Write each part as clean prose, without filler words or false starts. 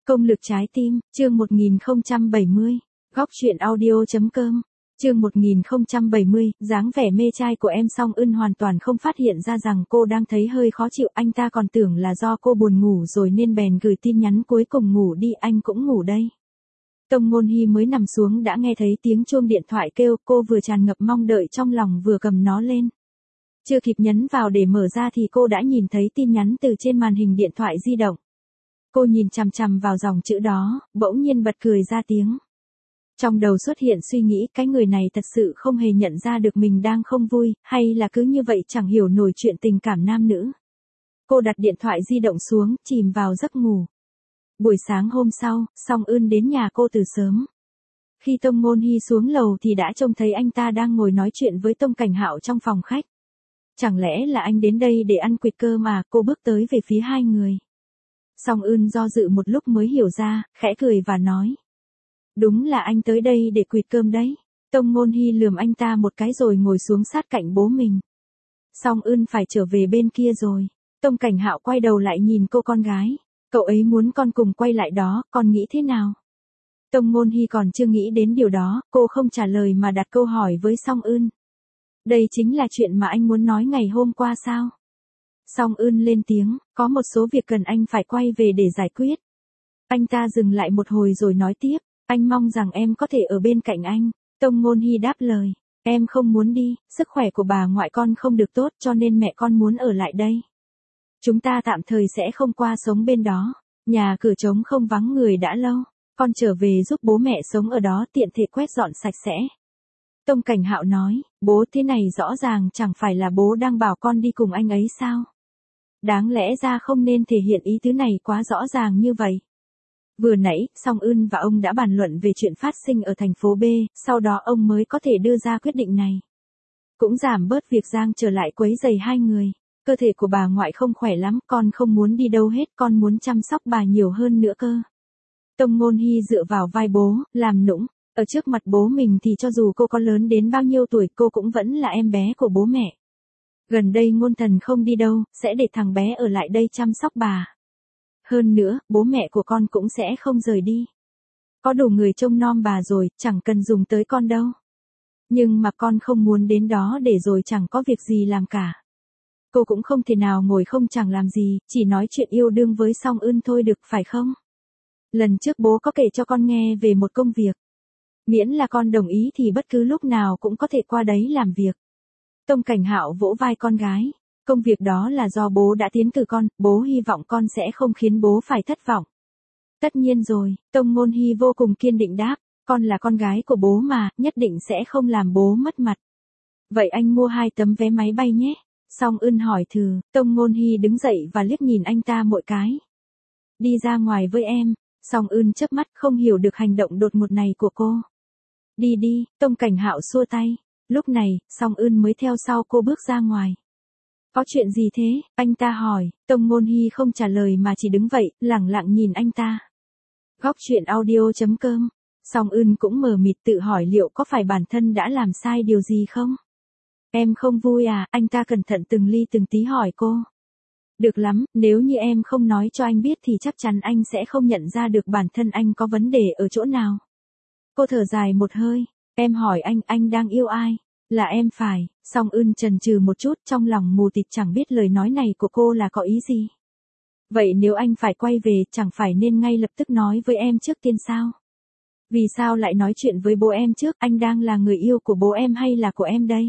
Công lực trái tim, chương 1070. Góc truyện audio.com. Chương 1070, dáng vẻ mê trai của em Song Ưn hoàn toàn không phát hiện ra rằng cô đang thấy hơi khó chịu, anh ta còn tưởng là do cô buồn ngủ rồi nên bèn gửi tin nhắn cuối cùng ngủ đi, anh cũng ngủ đây. Tông Ngôn Hy mới nằm xuống đã nghe thấy tiếng chuông điện thoại kêu, cô vừa tràn ngập mong đợi trong lòng vừa cầm nó lên. Chưa kịp nhấn vào để mở ra thì cô đã nhìn thấy tin nhắn từ trên màn hình điện thoại di động. Cô nhìn chằm chằm vào dòng chữ đó, bỗng nhiên bật cười ra tiếng. Trong đầu xuất hiện suy nghĩ cái người này thật sự không hề nhận ra được mình đang không vui, hay là cứ như vậy chẳng hiểu nổi chuyện tình cảm nam nữ. Cô đặt điện thoại di động xuống, chìm vào giấc ngủ. Buổi sáng hôm sau, Song Ưn đến nhà cô từ sớm. Khi Tông Ngôn Hy xuống lầu thì đã trông thấy anh ta đang ngồi nói chuyện với Tông Cảnh Hạo trong phòng khách. Chẳng lẽ là anh đến đây để ăn quỵt cơ mà, cô bước tới về phía hai người. Song Ưn do dự một lúc mới hiểu ra, khẽ cười và nói. Đúng là anh tới đây để quỵt cơm đấy. Tông Ngôn Hy lườm anh ta một cái rồi ngồi xuống sát cạnh bố mình. Song Ưn phải trở về bên kia rồi. Tông Cảnh Hạo quay đầu lại nhìn cô con gái. Cậu ấy muốn con cùng quay lại đó, con nghĩ thế nào? Tông Ngôn Hy còn chưa nghĩ đến điều đó, cô không trả lời mà đặt câu hỏi với Song Ưn. Đây chính là chuyện mà anh muốn nói ngày hôm qua sao? Song Ưn lên tiếng, có một số việc cần anh phải quay về để giải quyết. Anh ta dừng lại một hồi rồi nói tiếp, anh mong rằng em có thể ở bên cạnh anh. Tông Ngôn Hy đáp lời, em không muốn đi, sức khỏe của bà ngoại con không được tốt cho nên mẹ con muốn ở lại đây. Chúng ta tạm thời sẽ không qua sống bên đó, nhà cửa trống không vắng người đã lâu, con trở về giúp bố mẹ sống ở đó tiện thể quét dọn sạch sẽ. Tông Cảnh Hạo nói, bố thế này rõ ràng chẳng phải là bố đang bảo con đi cùng anh ấy sao? Đáng lẽ ra không nên thể hiện ý tứ này quá rõ ràng như vậy. Vừa nãy, Song Ưn và ông đã bàn luận về chuyện phát sinh ở thành phố B, sau đó ông mới có thể đưa ra quyết định này. Cũng giảm bớt việc Giang trở lại quấy rầy hai người. Cơ thể của bà ngoại không khỏe lắm, con không muốn đi đâu hết, con muốn chăm sóc bà nhiều hơn nữa cơ. Tông Ngôn Hy dựa vào vai bố, làm nũng. Ở trước mặt bố mình thì cho dù cô có lớn đến bao nhiêu tuổi cô cũng vẫn là em bé của bố mẹ. Gần đây Ngôn Thần không đi đâu, sẽ để thằng bé ở lại đây chăm sóc bà. Hơn nữa, bố mẹ của con cũng sẽ không rời đi. Có đủ người trông nom bà rồi, chẳng cần dùng tới con đâu. Nhưng mà con không muốn đến đó để rồi chẳng có việc gì làm cả. Cô cũng không thể nào ngồi không chẳng làm gì, chỉ nói chuyện yêu đương với Song Ưn thôi được phải không? Lần trước bố có kể cho con nghe về một công việc. Miễn là con đồng ý thì bất cứ lúc nào cũng có thể qua đấy làm việc. Tông Cảnh Hạo vỗ vai con gái. Công việc đó là do bố đã tiến cử con, bố hy vọng con sẽ không khiến bố phải thất vọng. Tất nhiên rồi, Tông Ngôn Hy vô cùng kiên định đáp, con là con gái của bố mà, nhất định sẽ không làm bố mất mặt. Vậy anh mua 2 tấm vé máy bay nhé. Song Ưn hỏi thử, Tông Ngôn Hy đứng dậy và liếc nhìn anh ta một cái. Đi ra ngoài với em. Song Ưn chớp mắt không hiểu được hành động đột ngột này của cô. Đi đi, Tông Cảnh Hạo xua tay. Lúc này, Song Ưn mới theo sau cô bước ra ngoài. Có chuyện gì thế? Anh ta hỏi. Tông Ngôn Hy không trả lời mà chỉ đứng vậy, lẳng lặng nhìn anh ta. Góc truyện audio.com. Song Ưn cũng mờ mịt tự hỏi liệu có phải bản thân đã làm sai điều gì không? Em không vui à? Anh ta cẩn thận từng ly từng tí hỏi cô. Được lắm, nếu như em không nói cho anh biết thì chắc chắn anh sẽ không nhận ra được bản thân anh có vấn đề ở chỗ nào. Cô thở dài một hơi. Em hỏi anh đang yêu ai? Là em phải. Song Ưn chần chừ một chút, trong lòng mù tịt chẳng biết lời nói này của cô là có ý gì. Vậy nếu anh phải quay về, chẳng phải nên ngay lập tức nói với em trước tiên sao? Vì sao lại nói chuyện với bố em trước, anh đang là người yêu của bố em hay là của em đây?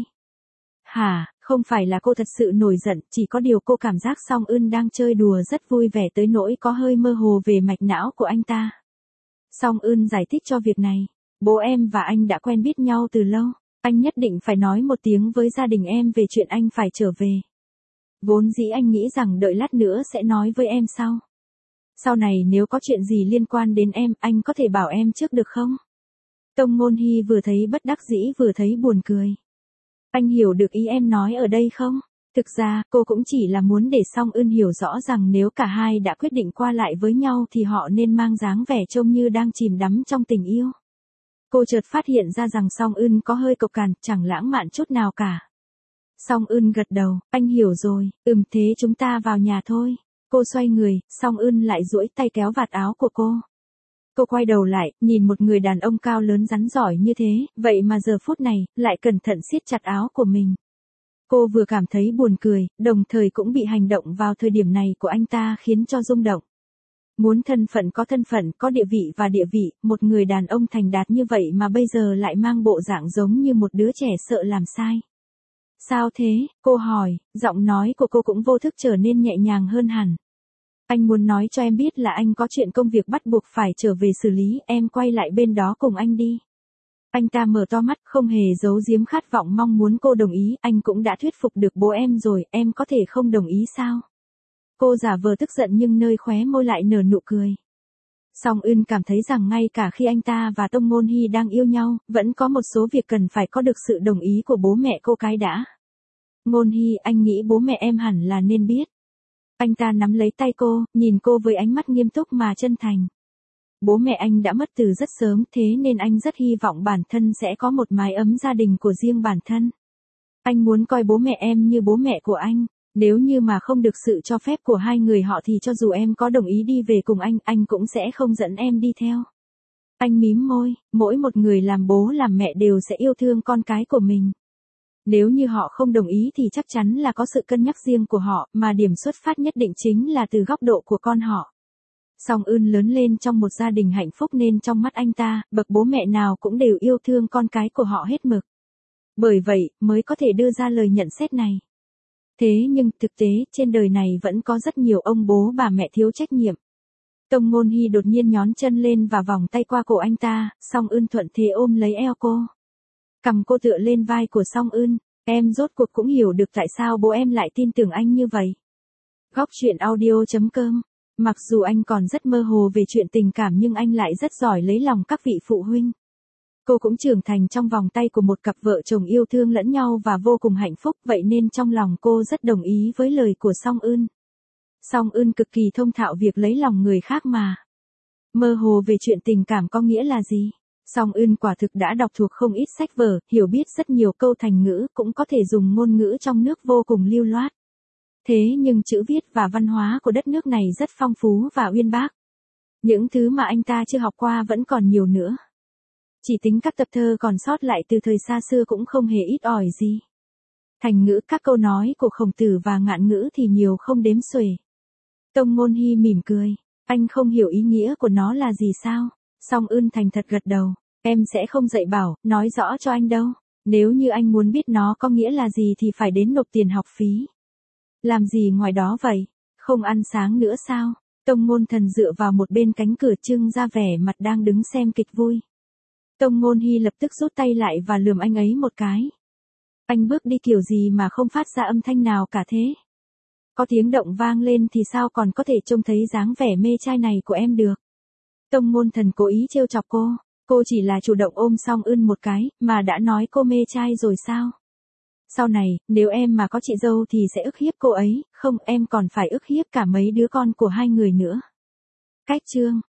Hả, không phải là cô thật sự nổi giận, chỉ có điều cô cảm giác Song Ưn đang chơi đùa rất vui vẻ tới nỗi có hơi mơ hồ về mạch não của anh ta. Song Ưn giải thích cho việc này, bố em và anh đã quen biết nhau từ lâu, anh nhất định phải nói một tiếng với gia đình em về chuyện anh phải trở về. Vốn dĩ anh nghĩ rằng đợi lát nữa sẽ nói với em sau. Sau này nếu có chuyện gì liên quan đến em, anh có thể bảo em trước được không? Tông Ngôn Hy vừa thấy bất đắc dĩ vừa thấy buồn cười. Anh hiểu được ý em nói ở đây không? Thực ra, cô cũng chỉ là muốn để Song Ưn hiểu rõ rằng nếu cả hai đã quyết định qua lại với nhau thì họ nên mang dáng vẻ trông như đang chìm đắm trong tình yêu. Cô chợt phát hiện ra rằng Song Ưn có hơi cộc cằn, chẳng lãng mạn chút nào cả. Song Ưn gật đầu, anh hiểu rồi, thế chúng ta vào nhà thôi. Cô xoay người, Song Ưn lại duỗi tay kéo vạt áo của cô. Cô quay đầu lại, nhìn một người đàn ông cao lớn rắn giỏi như thế, vậy mà giờ phút này, lại cẩn thận siết chặt áo của mình. Cô vừa cảm thấy buồn cười, đồng thời cũng bị hành động vào thời điểm này của anh ta khiến cho rung động. Muốn thân phận, có địa vị và địa vị, một người đàn ông thành đạt như vậy mà bây giờ lại mang bộ dạng giống như một đứa trẻ sợ làm sai. Sao thế? Cô hỏi, giọng nói của cô cũng vô thức trở nên nhẹ nhàng hơn hẳn. Anh muốn nói cho em biết là anh có chuyện công việc bắt buộc phải trở về xử lý, em quay lại bên đó cùng anh đi. Anh ta mở to mắt, không hề giấu giếm khát vọng mong muốn cô đồng ý, anh cũng đã thuyết phục được bố em rồi, em có thể không đồng ý sao? Cô giả vờ tức giận nhưng nơi khóe môi lại nở nụ cười. Song Eun cảm thấy rằng ngay cả khi anh ta và Tông Ngôn Hy đang yêu nhau, vẫn có một số việc cần phải có được sự đồng ý của bố mẹ cô cái đã. Ngôn Hy, anh nghĩ bố mẹ em hẳn là nên biết. Anh ta nắm lấy tay cô, nhìn cô với ánh mắt nghiêm túc mà chân thành. Bố mẹ anh đã mất từ rất sớm, thế nên anh rất hy vọng bản thân sẽ có một mái ấm gia đình của riêng bản thân. Anh muốn coi bố mẹ em như bố mẹ của anh. Nếu như mà không được sự cho phép của hai người họ thì cho dù em có đồng ý đi về cùng anh cũng sẽ không dẫn em đi theo. Anh mím môi, mỗi một người làm bố làm mẹ đều sẽ yêu thương con cái của mình. Nếu như họ không đồng ý thì chắc chắn là có sự cân nhắc riêng của họ, mà điểm xuất phát nhất định chính là từ góc độ của con họ. Song Eun lớn lên trong một gia đình hạnh phúc nên trong mắt anh ta, bậc bố mẹ nào cũng đều yêu thương con cái của họ hết mực. Bởi vậy, mới có thể đưa ra lời nhận xét này. Thế nhưng, thực tế, trên đời này vẫn có rất nhiều ông bố bà mẹ thiếu trách nhiệm. Tông Ngôn Hy đột nhiên nhón chân lên và vòng tay qua cổ anh ta, Song Eun thuận thế ôm lấy eo cô. Cầm cô tựa lên vai của Song Eun, em rốt cuộc cũng hiểu được tại sao bố em lại tin tưởng anh như vậy. Góc truyện audio.com. Mặc dù anh còn rất mơ hồ về chuyện tình cảm nhưng anh lại rất giỏi lấy lòng các vị phụ huynh. Cô cũng trưởng thành trong vòng tay của một cặp vợ chồng yêu thương lẫn nhau và vô cùng hạnh phúc, vậy nên trong lòng cô rất đồng ý với lời của Song Eun. Song Eun cực kỳ thông thạo việc lấy lòng người khác mà. Mơ hồ về chuyện tình cảm có nghĩa là gì? Song Eun quả thực đã đọc thuộc không ít sách vở, hiểu biết rất nhiều câu thành ngữ, cũng có thể dùng ngôn ngữ trong nước vô cùng lưu loát. Thế nhưng chữ viết và văn hóa của đất nước này rất phong phú và uyên bác. Những thứ mà anh ta chưa học qua vẫn còn nhiều nữa. Chỉ tính các tập thơ còn sót lại từ thời xa xưa cũng không hề ít ỏi gì. Thành ngữ, các câu nói của Khổng Tử và ngạn ngữ thì nhiều không đếm xuể. Tông Ngôn Hy mỉm cười, anh không hiểu ý nghĩa của nó là gì sao? Song Eun thành thật gật đầu, em sẽ không dạy bảo, nói rõ cho anh đâu. Nếu như anh muốn biết nó có nghĩa là gì thì phải đến nộp tiền học phí. Làm gì ngoài đó vậy? Không ăn sáng nữa sao? Tông Ngôn Thần dựa vào một bên cánh cửa trưng ra vẻ mặt đang đứng xem kịch vui. Tông Ngôn Hy lập tức rút tay lại và lườm anh ấy một cái. Anh bước đi kiểu gì mà không phát ra âm thanh nào cả thế? Có tiếng động vang lên thì sao còn có thể trông thấy dáng vẻ mê trai này của em được? Tông Ngôn Thần cố ý trêu chọc cô chỉ là chủ động ôm Song Eun một cái, mà đã nói cô mê trai rồi sao? Sau này, nếu em mà có chị dâu thì sẽ ức hiếp cô ấy, không em còn phải ức hiếp cả mấy đứa con của hai người nữa. Cách chương